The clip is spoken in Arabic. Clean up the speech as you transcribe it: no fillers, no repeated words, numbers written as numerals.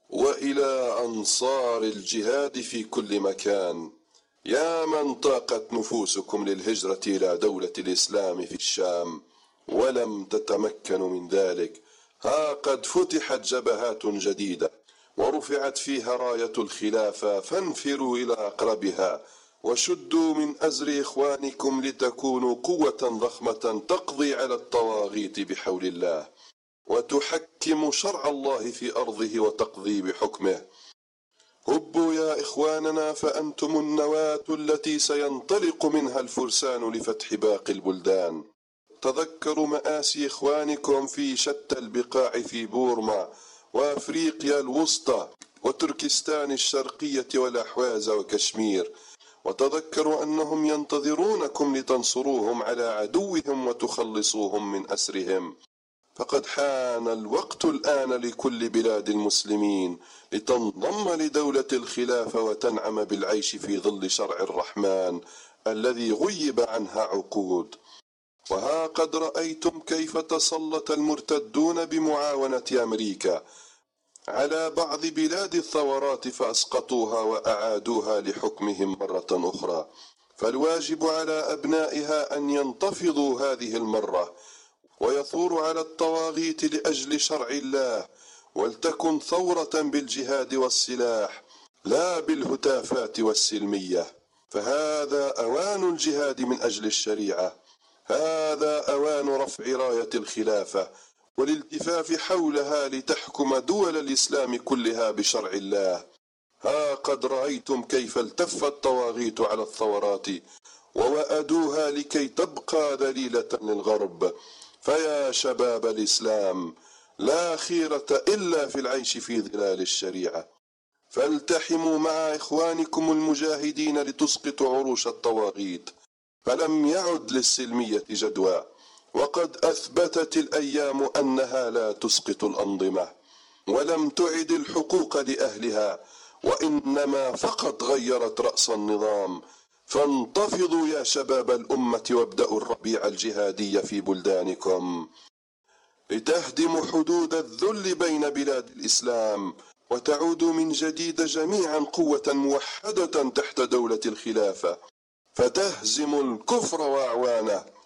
وإلى أنصار الجهاد في كل مكان: يا من طاقت نفوسكم للهجرة إلى دولة الإسلام في الشام ولم تتمكنوا من ذلك، ها قد فتحت جبهات جديدة ورفعت فيها راية الخلافة، فانفروا إلى أقربها وشدوا من أزر إخوانكم لتكونوا قوة ضخمة تقضي على الطواغيت بحول الله وتحكم شرع الله في أرضه وتقضي بحكمه. هبوا يا إخواننا، فأنتم النواة التي سينطلق منها الفرسان لفتح باقي البلدان. تذكروا مآسي إخوانكم في شتى البقاع في بورما وأفريقيا الوسطى وتركستان الشرقية والأحواز وكشمير، وتذكروا أنهم ينتظرونكم لتنصروهم على عدوهم وتخلصوهم من أسرهم. فقد حان الوقت الآن لكل بلاد المسلمين لتنضم لدولة الخلافة وتنعم بالعيش في ظل شرع الرحمن الذي غيب عنها عقود. وها قد رأيتم كيف تسلط المرتدون بمعاونة أمريكا على بعض بلاد الثورات فأسقطوها وأعادوها لحكمهم مرة أخرى، فالواجب على أبنائها أن ينتفضوا هذه المرة ويثوروا على الطواغيت لأجل شرع الله، ولتكن ثورة بالجهاد والسلاح لا بالهتافات والسلمية. فهذا أوان الجهاد من أجل الشريعة، هذا أوان رفع راية الخلافة والالتفاف حولها لتحكم دول الإسلام كلها بشرع الله. ها قد رأيتم كيف التف الطواغيت على الثورات ووأدوها لكي تبقى ذليلة للغرب. فيا شباب الإسلام، لا خيرة إلا في العيش في ظلال الشريعة، فالتحموا مع إخوانكم المجاهدين لتسقطوا عروش الطواغيت، فلم يعد للسلمية جدوى، وقد أثبتت الأيام أنها لا تسقط الأنظمة ولم تعد الحقوق لأهلها، وإنما فقط غيرت رأس النظام. فانتفضوا يا شباب الأمة وابدأوا الربيع الجهادي في بلدانكم لتهدموا حدود الذل بين بلاد الإسلام وتعودوا من جديد جميعا قوة موحدة تحت دولة الخلافة فتهزم الكفر وأعوانه.